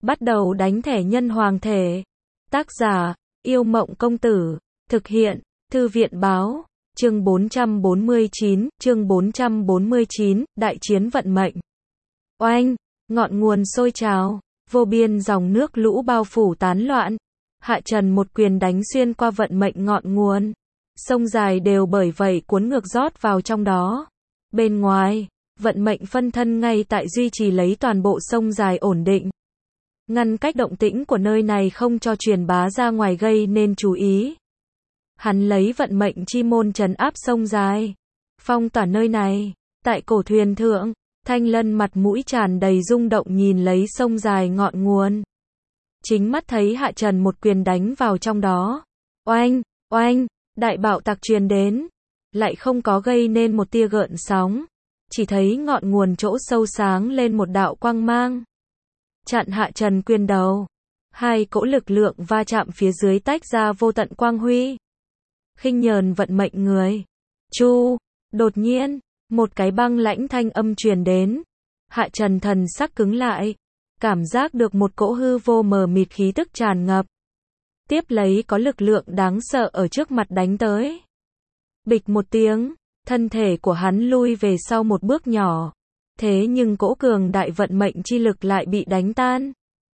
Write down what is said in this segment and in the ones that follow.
Bắt đầu đánh thẻ nhân hoàng thể. Tác giả, Yêu Mộng Công Tử. Thực hiện, Thư viện Báo. Chương 449, Đại chiến vận mệnh. Oanh, ngọn nguồn sôi trào, vô biên dòng nước lũ bao phủ tán loạn. Hạ Trần một quyền đánh xuyên qua vận mệnh ngọn nguồn. Sông dài đều bởi vậy cuốn ngược rót vào trong đó. Bên ngoài, vận mệnh phân thân ngay tại duy trì lấy toàn bộ sông dài ổn định. Ngăn cách động tĩnh của nơi này không cho truyền bá ra ngoài gây nên chú ý. Hắn lấy vận mệnh chi môn trấn áp sông dài, phong tỏa nơi này. Tại cổ thuyền thượng, Thanh Lân mặt mũi tràn đầy rung động nhìn lấy sông dài ngọn nguồn. Chính mắt thấy Hạ Trần một quyền đánh vào trong đó. Oanh, oanh, đại bạo tạc truyền đến, lại không có gây nên một tia gợn sóng. Chỉ thấy ngọn nguồn chỗ sâu sáng lên một đạo quang mang. Chặn Hạ Trần quyền đầu. Hai cỗ lực lượng va chạm phía dưới tách ra vô tận quang huy. Khinh nhờn vận mệnh người. Chu, đột nhiên, một cái băng lãnh thanh âm truyền đến. Hạ Trần thần sắc cứng lại. Cảm giác được một cỗ hư vô mờ mịt khí tức tràn ngập. Tiếp lấy có lực lượng đáng sợ ở trước mặt đánh tới. Bịch một tiếng, thân thể của hắn lui về sau một bước nhỏ. Thế nhưng cỗ cường đại vận mệnh chi lực lại bị đánh tan.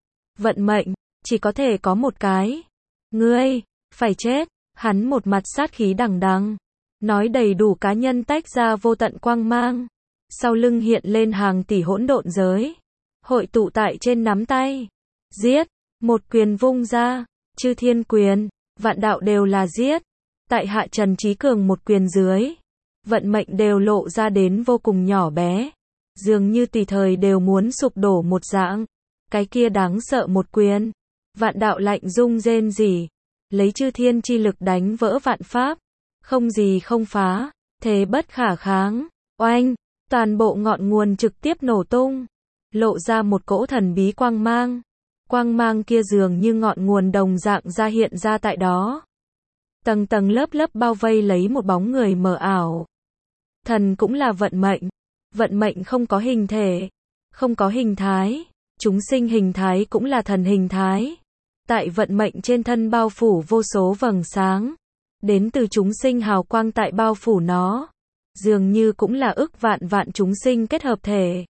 Vận mệnh, chỉ có thể có một cái. Ngươi, phải chết. Hắn một mặt sát khí đằng đằng. Nói đầy đủ cá nhân tách ra vô tận quang mang. Sau lưng hiện lên hàng tỷ hỗn độn giới. Hội tụ tại trên nắm tay. Giết, một quyền vung ra. Chư thiên quyền, vạn đạo đều là giết. Tại Hạ Trần trí cường một quyền dưới. Vận mệnh đều lộ ra đến vô cùng nhỏ bé. Dường như tùy thời đều muốn sụp đổ một dạng. Cái kia đáng sợ một quyền. Vạn đạo lạnh rung rên rỉ. Lấy chư thiên chi lực đánh vỡ vạn pháp. Không gì không phá. Thế bất khả kháng. Oanh, toàn bộ ngọn nguồn trực tiếp nổ tung. Lộ ra một cỗ thần bí quang mang. Quang mang kia dường như ngọn nguồn đồng dạng ra hiện ra tại đó. Tầng tầng lớp lớp bao vây lấy một bóng người mờ ảo. Thần cũng là vận mệnh. Vận mệnh không có hình thể, không có hình thái. Chúng sinh hình thái cũng là thần hình thái. Tại vận mệnh trên thân bao phủ vô số vầng sáng. Đến từ chúng sinh hào quang tại bao phủ nó. Dường như cũng là ức vạn vạn chúng sinh kết hợp thể.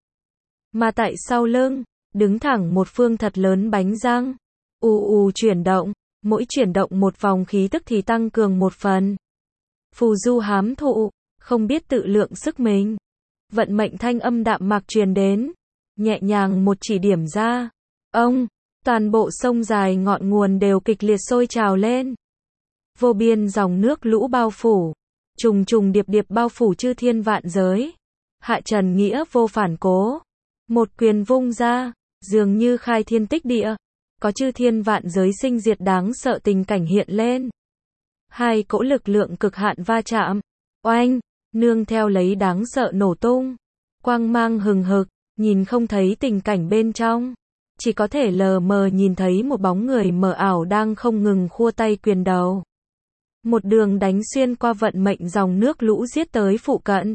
Mà tại sau lưng, đứng thẳng một phương thật lớn bánh răng. Chuyển động, mỗi chuyển động một vòng khí tức thì tăng cường một phần. Phù du hám thụ, không biết tự lượng sức mình. Vận mệnh thanh âm đạm mạc truyền đến. Nhẹ nhàng một chỉ điểm ra. Ông, toàn bộ sông dài ngọn nguồn đều kịch liệt sôi trào lên. Vô biên dòng nước lũ bao phủ. Trùng trùng điệp điệp bao phủ chư thiên vạn giới. Hạ Trần nghĩa vô phản cố. Một quyền vung ra, dường như khai thiên tích địa. Có chư thiên vạn giới sinh diệt đáng sợ tình cảnh hiện lên. Hai cỗ lực lượng cực hạn va chạm. Oanh, nương theo lấy đáng sợ nổ tung. Quang mang hừng hực, nhìn không thấy tình cảnh bên trong. Chỉ có thể lờ mờ nhìn thấy một bóng người mờ ảo đang không ngừng khua tay quyền đầu. Một đường đánh xuyên qua vận mệnh dòng nước lũ giết tới phụ cận.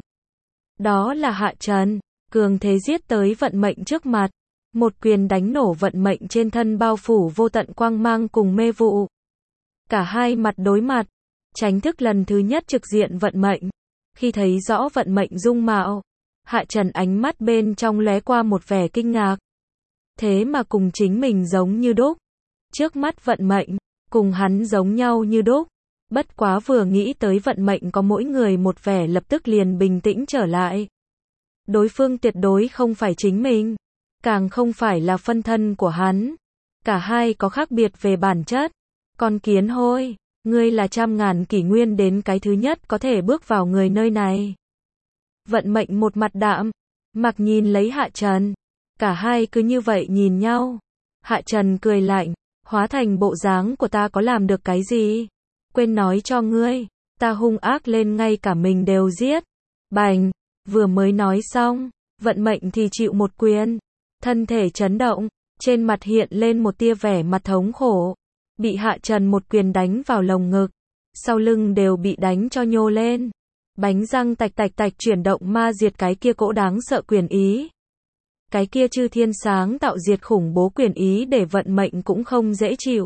Đó là Hạ Trần, cường thế giết tới vận mệnh trước mặt. Một quyền đánh nổ vận mệnh trên thân bao phủ vô tận quang mang cùng mê vụ. Cả hai mặt đối mặt, tránh thức lần thứ nhất trực diện vận mệnh. Khi thấy rõ vận mệnh dung mạo, Hạ Trần ánh mắt bên trong lóe qua một vẻ kinh ngạc. Thế mà cùng chính mình giống như đúc. Trước mắt vận mệnh, cùng hắn giống nhau như đúc. Bất quá vừa nghĩ tới vận mệnh có mỗi người một vẻ lập tức liền bình tĩnh trở lại. Đối phương tuyệt đối không phải chính mình. Càng không phải là phân thân của hắn. Cả hai có khác biệt về bản chất. Con kiến hôi, ngươi là trăm ngàn kỷ nguyên đến cái thứ nhất có thể bước vào người nơi này. Vận mệnh một mặt đạm, mặc nhìn lấy Hạ Trần. Cả hai cứ như vậy nhìn nhau. Hạ Trần cười lạnh, hóa thành bộ dáng của ta có làm được cái gì? Quên nói cho ngươi, ta hung ác lên ngay cả mình đều giết. Bành, vừa mới nói xong, vận mệnh thì chịu một quyền. Thân thể chấn động, trên mặt hiện lên một tia vẻ mặt thống khổ. Bị Hạ Trần một quyền đánh vào lồng ngực. Sau lưng đều bị đánh cho nhô lên. Bánh răng tạch tạch tạch chuyển động ma diệt cái kia cỗ đáng sợ quyền ý. Cái kia chư thiên sáng tạo diệt khủng bố quyền ý để vận mệnh cũng không dễ chịu.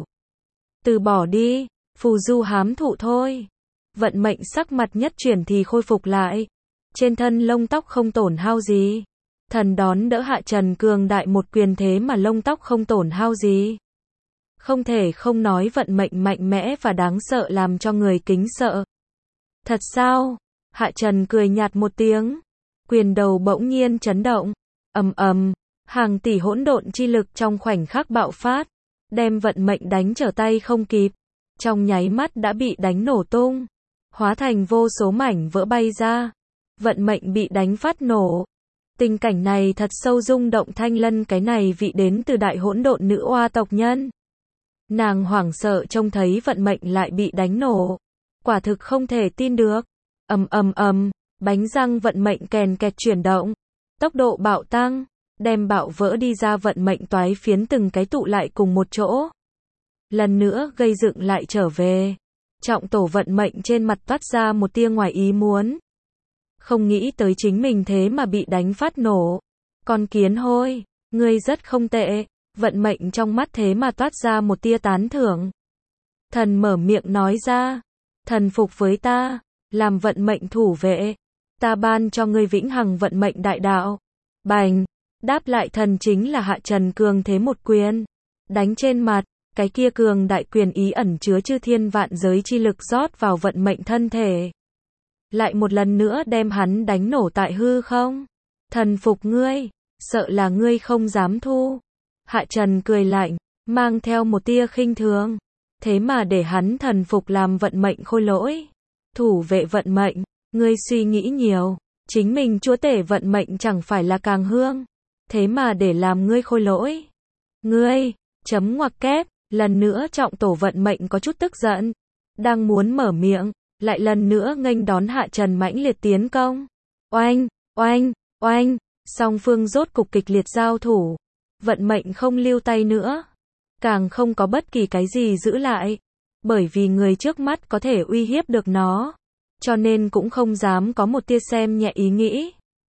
Từ bỏ đi, phù du hám thụ thôi. Vận mệnh sắc mặt nhất chuyển thì khôi phục lại. Trên thân lông tóc không tổn hao gì. Thần đón đỡ Hạ Trần cường đại một quyền thế mà lông tóc không tổn hao gì. Không thể không nói vận mệnh mạnh mẽ và đáng sợ làm cho người kính sợ. Thật sao? Hạ Trần cười nhạt một tiếng. Quyền đầu bỗng nhiên chấn động. Ầm ầm, hàng tỷ hỗn độn chi lực trong khoảnh khắc bạo phát, đem vận mệnh đánh trở tay không kịp. Trong nháy mắt đã bị đánh nổ tung, hóa thành vô số mảnh vỡ bay ra. Vận mệnh bị đánh phát nổ. Tình cảnh này thật sâu rung động Thanh Lân, cái này vị đến từ đại hỗn độn nữ oa tộc nhân. Nàng hoảng sợ trông thấy vận mệnh lại bị đánh nổ. Quả thực không thể tin được. Ầm ầm ầm, bánh răng vận mệnh kèn kẹt chuyển động. Tốc độ bạo tăng, đem bạo vỡ đi ra vận mệnh toái phiến từng cái tụ lại cùng một chỗ. Lần nữa gây dựng lại trở về. Trọng tổ vận mệnh trên mặt toát ra một tia ngoài ý muốn. Không nghĩ tới chính mình thế mà bị đánh phát nổ. Con kiến hôi, ngươi rất không tệ. Vận mệnh trong mắt thế mà toát ra một tia tán thưởng. Thần mở miệng nói ra. Thần phục với ta, làm vận mệnh thủ vệ. Ta ban cho ngươi vĩnh hằng vận mệnh đại đạo. Bành, đáp lại thần chính là Hạ Trần cường thế một quyền. Đánh trên mặt, cái kia cường đại quyền ý ẩn chứa chư thiên vạn giới chi lực rót vào vận mệnh thân thể. Lại một lần nữa đem hắn đánh nổ tại hư không. Thần phục ngươi, sợ là ngươi không dám thu. Hạ Trần cười lạnh, mang theo một tia khinh thường. Thế mà để hắn thần phục làm vận mệnh khôi lỗi. Thủ vệ vận mệnh, ngươi suy nghĩ nhiều. Chính mình chúa tể vận mệnh chẳng phải là càng hương. Thế mà để làm ngươi khôi lỗi. Ngươi, chấm ngoặc kép, lần nữa trọng tổ vận mệnh có chút tức giận. Đang muốn mở miệng, lại lần nữa nghênh đón Hạ Trần mãnh liệt tiến công. Oanh, oanh, oanh, song phương rốt cục kịch liệt giao thủ. Vận mệnh không lưu tay nữa. Càng không có bất kỳ cái gì giữ lại. Bởi vì người trước mắt có thể uy hiếp được nó. Cho nên cũng không dám có một tia xem nhẹ ý nghĩ.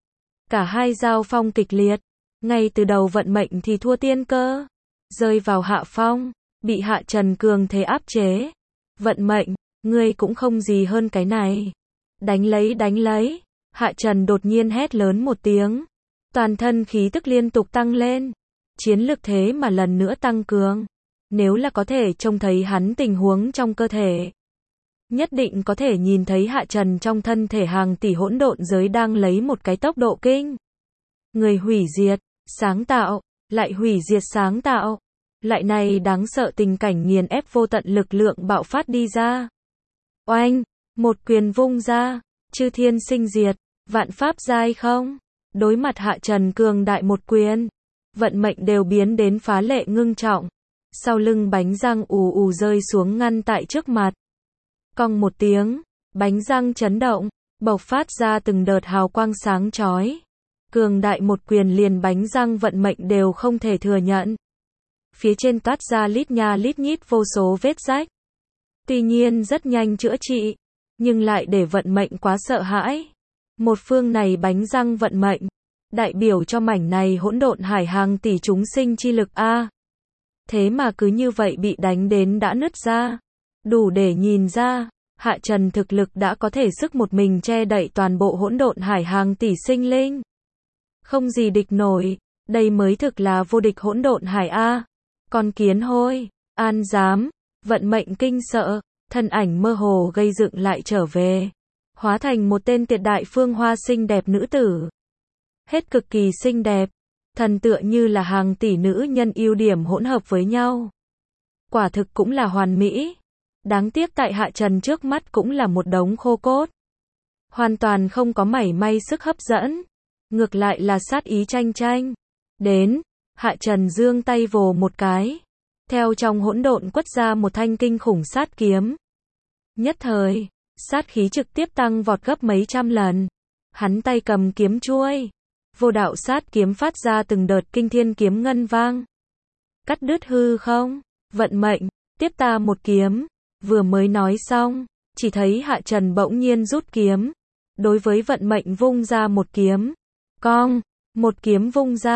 Cả hai giao phong kịch liệt. Ngay từ đầu vận mệnh thì thua tiên cơ. Rơi vào hạ phong. Bị Hạ Trần cường thế áp chế. Vận mệnh, ngươi cũng không gì hơn cái này. Đánh lấy đánh lấy. Hạ Trần đột nhiên hét lớn một tiếng. Toàn thân khí tức liên tục tăng lên. Chiến lực thế mà lần nữa tăng cường. Nếu là có thể trông thấy hắn tình huống trong cơ thể. Nhất định có thể nhìn thấy Hạ Trần trong thân thể hàng tỷ hỗn độn giới đang lấy một cái tốc độ kinh. Người hủy diệt, sáng tạo, lại hủy diệt sáng tạo. Loại này đáng sợ tình cảnh nghiền ép vô tận lực lượng bạo phát đi ra. Oanh, một quyền vung ra, chư thiên sinh diệt, vạn pháp giai không. Đối mặt Hạ Trần cường đại một quyền. Vận mệnh đều biến đến phá lệ ngưng trọng. Sau lưng bánh răng ù ù rơi xuống ngăn tại trước mặt. Cong một tiếng, bánh răng chấn động, bộc phát ra từng đợt hào quang sáng chói. Cường đại một quyền liền bánh răng vận mệnh đều không thể thừa nhận. Phía trên toát ra lít nha lít nhít vô số vết rách. Tuy nhiên rất nhanh chữa trị, nhưng lại để vận mệnh quá sợ hãi. Một phương này bánh răng vận mệnh, đại biểu cho mảnh này hỗn độn hải hàng tỷ chúng sinh chi lực a. Thế mà cứ như vậy bị đánh đến đã nứt ra. Đủ để nhìn ra, Hạ Trần thực lực đã có thể sức một mình che đậy toàn bộ hỗn độn hải hàng tỷ sinh linh. Không gì địch nổi, đây mới thực là vô địch hỗn độn hải a. Con kiến hôi, an dám, vận mệnh kinh sợ, thân ảnh mơ hồ gây dựng lại trở về. Hóa thành một tên tuyệt đại phương hoa xinh đẹp nữ tử. Hết cực kỳ xinh đẹp, thần tựa như là hàng tỷ nữ nhân ưu điểm hỗn hợp với nhau. Quả thực cũng là hoàn mỹ. Đáng tiếc tại Hạ Trần trước mắt cũng là một đống khô cốt. Hoàn toàn không có mảy may sức hấp dẫn. Ngược lại là sát ý tranh tranh. Đến, Hạ Trần giương tay vồ một cái. Theo trong hỗn độn quất ra một thanh kinh khủng sát kiếm. Nhất thời, sát khí trực tiếp tăng vọt gấp mấy trăm lần. Hắn tay cầm kiếm chuôi. Vô đạo sát kiếm phát ra từng đợt kinh thiên kiếm ngân vang. Cắt đứt hư không, vận mệnh, tiếp ta một kiếm. Vừa mới nói xong, chỉ thấy Hạ Trần bỗng nhiên rút kiếm. Đối với vận mệnh vung ra một kiếm. Cong, một kiếm vung ra,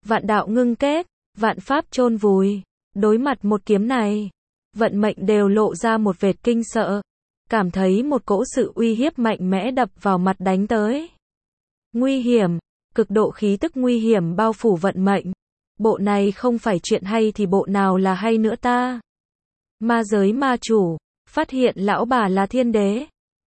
Vạn đạo ngưng kết, vạn pháp chôn vùi. Đối mặt một kiếm này, vận mệnh đều lộ ra một vệt kinh sợ, cảm thấy một cỗ sự uy hiếp mạnh mẽ đập vào mặt đánh tới. Nguy hiểm, cực độ khí tức nguy hiểm bao phủ vận mệnh. Bộ này không phải chuyện hay thì bộ nào là hay nữa ta? Ma giới ma chủ, phát hiện lão bà là thiên đế.